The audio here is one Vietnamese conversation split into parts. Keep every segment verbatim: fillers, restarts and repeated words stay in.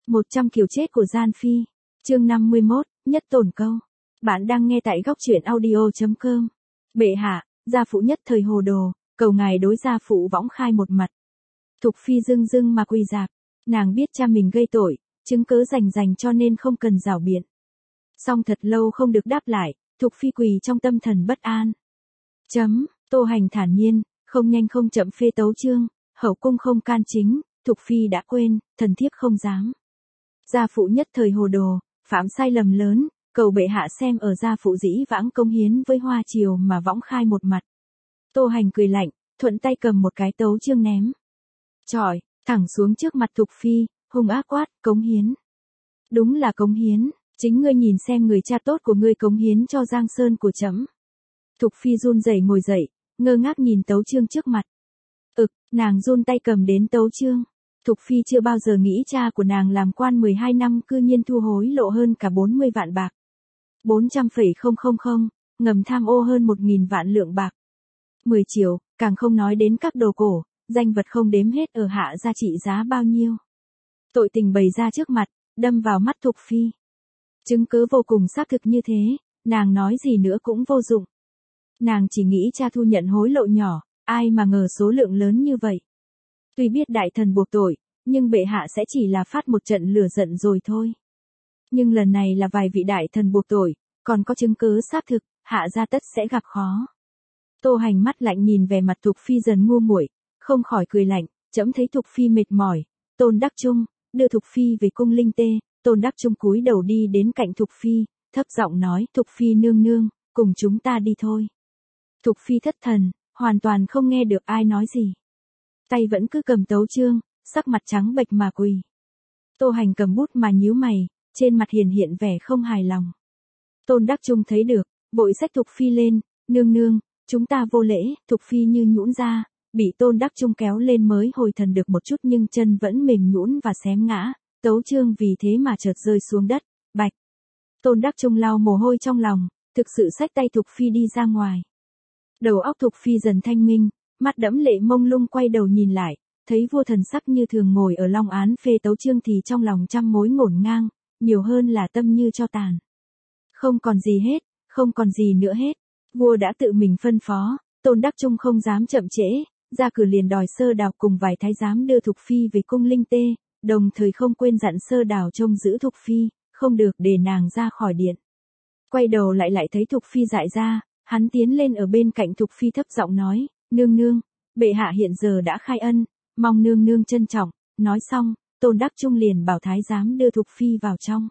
một trăm kiểu chết của Gian Phi. Chương năm mươi mốt, nhất tổn câu. Bạn đang nghe tại góc truyện audio chấm com. Bệ hạ, gia phụ nhất thời hồ đồ, cầu ngài đối gia phụ võng khai một mặt. Thục Phi dưng dưng mà quỳ dạp, nàng biết cha mình gây tội, chứng cớ rành rành cho nên không cần rảo biện. Song thật lâu không được đáp lại, Thục Phi quỳ trong tâm thần bất an. Chấm, Tô Hành thản nhiên, không nhanh không chậm phê tấu chương, hậu cung không can chính, Thục Phi đã quên, thần thiếp không dám. Gia phụ nhất thời hồ đồ, phạm sai lầm lớn, cầu bệ hạ xem ở gia phụ dĩ vãng công hiến với Hoa Triều mà võng khai một mặt. Tô Hành cười lạnh, thuận tay cầm một cái tấu chương ném. Chọi, thẳng xuống trước mặt Thục Phi, hung ác quát, cống hiến. Đúng là cống hiến, chính ngươi nhìn xem người cha tốt của ngươi cống hiến cho Giang Sơn của trẫm. Thục Phi run rẩy ngồi dậy, ngơ ngác nhìn tấu chương trước mặt. Ực, nàng run tay cầm đến tấu chương. Thục Phi chưa bao giờ nghĩ cha của nàng làm quan mười hai năm cư nhiên thu hối lộ hơn cả bốn mươi vạn bạc. bốn trăm phẩy không không không, ngầm tham ô hơn một nghìn vạn lượng bạc. mười triệu, càng không nói đến các đồ cổ, danh vật không đếm hết ở hạ gia trị giá bao nhiêu. Tội tình bày ra trước mặt, đâm vào mắt Thục Phi. Chứng cứ vô cùng xác thực như thế, nàng nói gì nữa cũng vô dụng. Nàng chỉ nghĩ cha thu nhận hối lộ nhỏ, ai mà ngờ số lượng lớn như vậy. Tuy biết đại thần buộc tội, nhưng bệ hạ sẽ chỉ là phát một trận lửa giận rồi thôi. Nhưng lần này là vài vị đại thần buộc tội, còn có chứng cứ xác thực, hạ gia tất sẽ gặp khó. Tô Hành mắt lạnh nhìn về mặt Thục Phi dần ngu muội, không khỏi cười lạnh, trẫm thấy Thục Phi mệt mỏi, Tôn Đắc Trung, đưa Thục Phi về cung linh tê. Tôn Đắc Trung cúi đầu đi đến cạnh Thục Phi, thấp giọng nói, Thục Phi nương nương, cùng chúng ta đi thôi. Thục Phi thất thần, hoàn toàn không nghe được ai nói gì. Tay vẫn cứ cầm tấu chương, sắc mặt trắng bệch mà quỳ. Tô Hành cầm bút mà nhíu mày, trên mặt hiển hiện vẻ không hài lòng. Tôn Đắc Trung thấy được, vội xách Thục Phi lên, nương nương, chúng ta vô lễ. Thục Phi như nhũn ra, bị Tôn Đắc Trung kéo lên mới hồi thần được một chút nhưng chân vẫn mềm nhũn và xém ngã, tấu chương vì thế mà chợt rơi xuống đất, bạch. Tôn Đắc Trung lau mồ hôi trong lòng, thực sự xách tay Thục Phi đi ra ngoài. Đầu óc Thục Phi dần thanh minh, mắt đẫm lệ mông lung quay đầu nhìn lại, thấy vua thần sắc như thường ngồi ở long án phê tấu chương thì trong lòng trăm mối ngổn ngang, nhiều hơn là tâm như cho tàn. Không còn gì hết, không còn gì nữa hết, vua đã tự mình phân phó, Tôn Đắc Trung không dám chậm trễ, ra cửa liền đòi Sơ Đào cùng vài thái giám đưa Thục Phi về cung linh tê, đồng thời không quên dặn Sơ Đào trông giữ Thục Phi, không được để nàng ra khỏi điện. Quay đầu lại lại thấy Thục Phi dại ra, hắn tiến lên ở bên cạnh Thục Phi thấp giọng nói, nương nương, bệ hạ hiện giờ đã khai ân, mong nương nương trân trọng. Nói xong, Tôn Đắc Trung liền bảo thái giám đưa Thục Phi vào trong.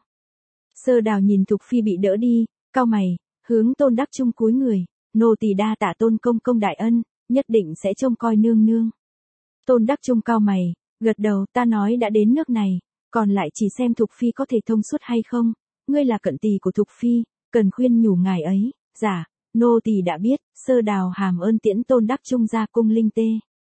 Sơ Đào nhìn Thục Phi bị đỡ đi, cau mày, hướng Tôn Đắc Trung cúi người, nô tỳ đa tạ Tôn công công đại ân, nhất định sẽ trông coi nương nương. Tôn Đắc Trung cau mày, gật đầu, ta nói đã đến nước này, còn lại chỉ xem Thục Phi có thể thông suốt hay không, ngươi là cận tỳ của Thục Phi, cần khuyên nhủ ngài ấy. Dạ, nô tỳ đã biết. Sơ Đào hàm ơn tiễn Tôn Đắc Trung ra cung linh tê.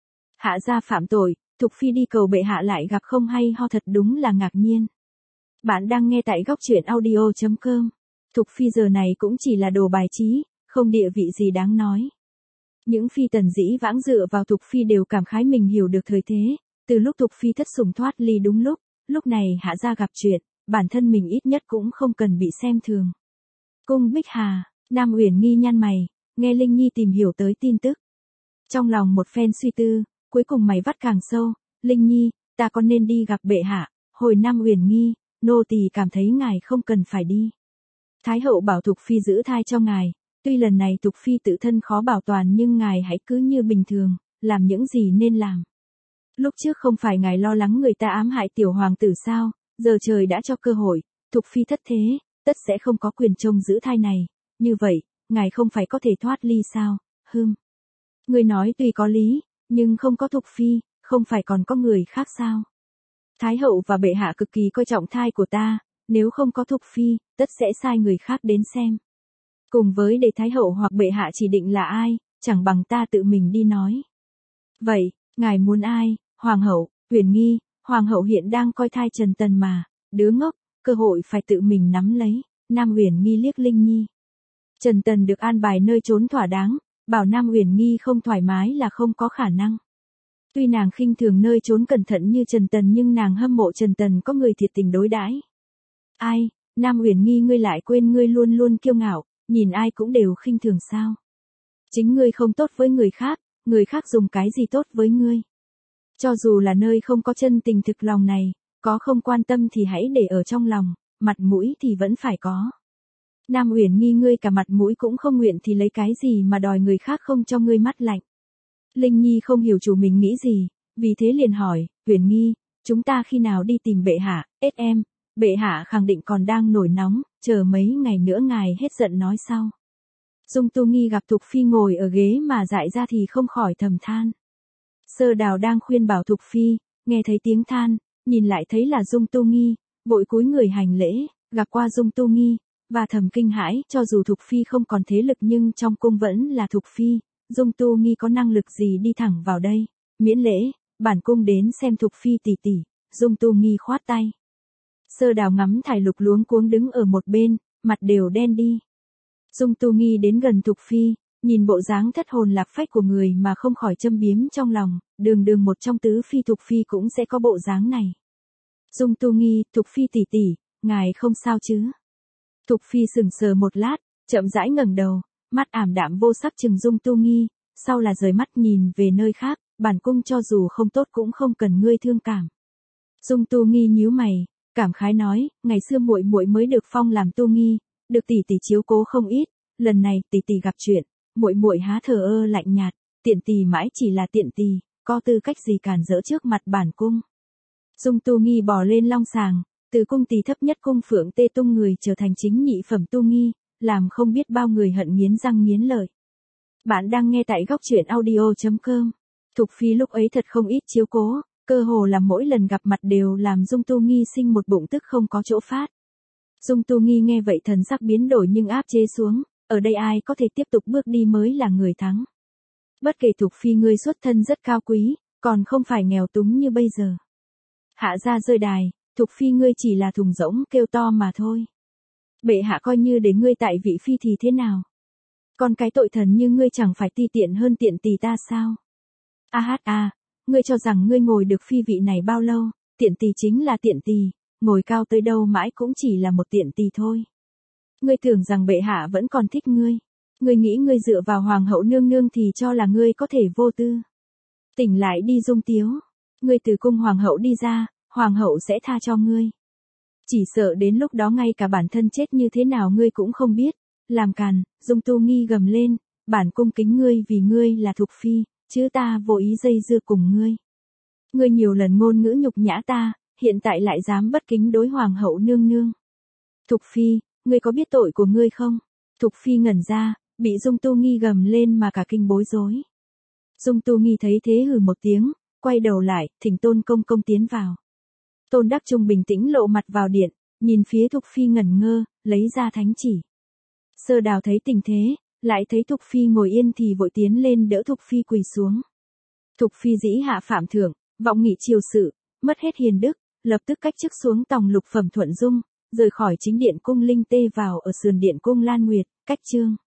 Hạ gia phạm tội, Thục Phi đi cầu bệ hạ lại gặp không hay ho, thật đúng là ngạc nhiên. Bạn đang nghe tại góc truyện audio chấm com. Thục Phi giờ này cũng chỉ là đồ bài trí, không địa vị gì đáng nói. Những phi tần dĩ vãng dựa vào Thục Phi đều cảm khái mình hiểu được thời thế, từ lúc Thục Phi thất sủng thoát ly đúng lúc, lúc này hạ gia gặp chuyện, bản thân mình ít nhất cũng không cần bị xem thường. Cung Bích Hà, Nam Uyển Nghi nhăn mày, nghe Linh Nhi tìm hiểu tới tin tức. Trong lòng một phen suy tư, cuối cùng mày vắt càng sâu, Linh Nhi, ta có nên đi gặp bệ hạ? Hồi Nam Uyển Nghi, nô tỳ cảm thấy ngài không cần phải đi. Thái hậu bảo Thục Phi giữ thai cho ngài, tuy lần này Thục Phi tự thân khó bảo toàn nhưng ngài hãy cứ như bình thường, làm những gì nên làm. Lúc trước không phải ngài lo lắng người ta ám hại tiểu hoàng tử sao, giờ trời đã cho cơ hội, Thục Phi thất thế, tất sẽ không có quyền trông giữ thai này, như vậy, ngài không phải có thể thoát ly sao? Hừm. Người nói tuy có lý, nhưng không có Thục Phi, không phải còn có người khác sao? Thái hậu và bệ hạ cực kỳ coi trọng thai của ta, nếu không có Thục Phi, tất sẽ sai người khác đến xem. Cùng với để Thái hậu hoặc bệ hạ chỉ định là ai, chẳng bằng ta tự mình đi nói. Vậy, ngài muốn ai? Hoàng hậu, Uyển Nghi, hoàng hậu hiện đang coi thai Trần Tần mà, đứa ngốc, cơ hội phải tự mình nắm lấy. Nam Uyển Nghi liếc Linh Nhi. Trần Tần được an bài nơi trốn thỏa đáng, bảo Nam Uyển Nghi không thoải mái là không có khả năng. Tuy nàng khinh thường nơi trốn cẩn thận như Trần Tần nhưng nàng hâm mộ Trần Tần có người thiệt tình đối đãi. Ai, Nam Uyển Nghi ngươi lại quên ngươi luôn luôn kiêu ngạo, nhìn ai cũng đều khinh thường sao? Chính ngươi không tốt với người khác, người khác dùng cái gì tốt với ngươi? Cho dù là nơi không có chân tình thực lòng này, có không quan tâm thì hãy để ở trong lòng, mặt mũi thì vẫn phải có. Nam Uyển Nghi ngươi cả mặt mũi cũng không nguyện thì lấy cái gì mà đòi người khác không cho ngươi mắt lạnh. Linh Nhi không hiểu chủ mình nghĩ gì, vì thế liền hỏi, Uyển Nghi, chúng ta khi nào đi tìm bệ hạ, ết em, bệ hạ khẳng định còn đang nổi nóng, chờ mấy ngày nữa ngài hết giận nói sau. Dung Tu Nghi gặp Thục Phi ngồi ở ghế mà dại ra thì không khỏi thầm than. Sơ Đào đang khuyên bảo Thục Phi, nghe thấy tiếng than, nhìn lại thấy là Dung Tu Nghi, vội cúi người hành lễ, gặp qua Dung Tu Nghi, và thầm kinh hãi, cho dù Thục Phi không còn thế lực nhưng trong cung vẫn là Thục Phi, Dung Tu Nghi có năng lực gì đi thẳng vào đây, miễn lễ, bản cung đến xem Thục Phi tỷ tỷ, Dung Tu Nghi khoát tay. Sơ Đào ngắm Thải Lục luống cuống đứng ở một bên, mặt đều đen đi. Dung Tu Nghi đến gần Thục Phi, nhìn bộ dáng thất hồn lạc phách của người mà không khỏi châm biếm trong lòng, đường đường một trong tứ phi Thục Phi cũng sẽ có bộ dáng này. Dung Tu Nghi, Thục Phi tỷ tỷ, ngài không sao chứ? Thục Phi sững sờ một lát, chậm rãi ngẩng đầu, mắt ảm đạm vô sắc chừng Dung Tu Nghi, sau là rời mắt nhìn về nơi khác, bản cung cho dù không tốt cũng không cần ngươi thương cảm. Dung Tu Nghi nhíu mày, cảm khái nói, ngày xưa muội muội mới được phong làm Tu Nghi, được tỷ tỷ chiếu cố không ít, lần này tỷ tỷ gặp chuyện, muội muội há thờ ơ lạnh nhạt, tiện tỷ mãi chỉ là tiện tỷ, có tư cách gì cản rỡ trước mặt bản cung. Dung Tu Nghi bò lên long sàng, từ cung tỷ thấp nhất cung Phượng Tê tung người trở thành chính nhị phẩm Tu Nghi, làm không biết bao người hận nghiến răng nghiến lợi. Bạn đang nghe tại góc truyện audio chấm com. Thục Phi lúc ấy thật không ít chiếu cố, cơ hồ là mỗi lần gặp mặt đều làm Dung Tu Nghi sinh một bụng tức không có chỗ phát. Dung Tu Nghi nghe vậy thần sắc biến đổi nhưng áp chế xuống, ở đây ai có thể tiếp tục bước đi mới là người thắng. Bất kể Thục Phi ngươi xuất thân rất cao quý, còn không phải nghèo túng như bây giờ. Hạ gia rơi đài, Thục Phi ngươi chỉ là thùng rỗng kêu to mà thôi. Bệ hạ coi như để ngươi tại vị phi thì thế nào? Còn cái tội thần như ngươi chẳng phải ti tiện hơn tiện tỳ ta sao? A hát a, ngươi cho rằng ngươi ngồi được phi vị này bao lâu, tiện tỳ chính là tiện tỳ, ngồi cao tới đâu mãi cũng chỉ là một tiện tỳ thôi. Ngươi tưởng rằng bệ hạ vẫn còn thích ngươi, ngươi nghĩ ngươi dựa vào hoàng hậu nương nương thì cho là ngươi có thể vô tư. Tỉnh lại đi Dung Tiếu, ngươi từ cung hoàng hậu đi ra, hoàng hậu sẽ tha cho ngươi. Chỉ sợ đến lúc đó ngay cả bản thân chết như thế nào ngươi cũng không biết. Làm càn, Dung Tu Nghi gầm lên, bản cung kính ngươi vì ngươi là Thục Phi, chứ ta vô ý dây dưa cùng ngươi. Ngươi nhiều lần ngôn ngữ nhục nhã ta, hiện tại lại dám bất kính đối hoàng hậu nương nương. Thục Phi, ngươi có biết tội của ngươi không? Thục Phi ngẩn ra, bị Dung Tu Nghi gầm lên mà cả kinh bối rối. Dung Tu Nghi thấy thế hừ một tiếng, quay đầu lại, thỉnh Tôn Công Công tiến vào. Tôn Đắc Trung bình tĩnh lộ mặt vào điện, nhìn phía Thục Phi ngẩn ngơ, lấy ra thánh chỉ. Sơ Đào thấy tình thế, lại thấy Thục Phi ngồi yên thì vội tiến lên đỡ Thục Phi quỳ xuống. Thục Phi dĩ hạ phạm thượng, vọng nghị triều sự, mất hết hiền đức, lập tức cách chức xuống tòng lục phẩm Thuận Dung, rời khỏi chính điện cung Linh Tê vào ở sườn điện cung Lan Nguyệt, cách chương.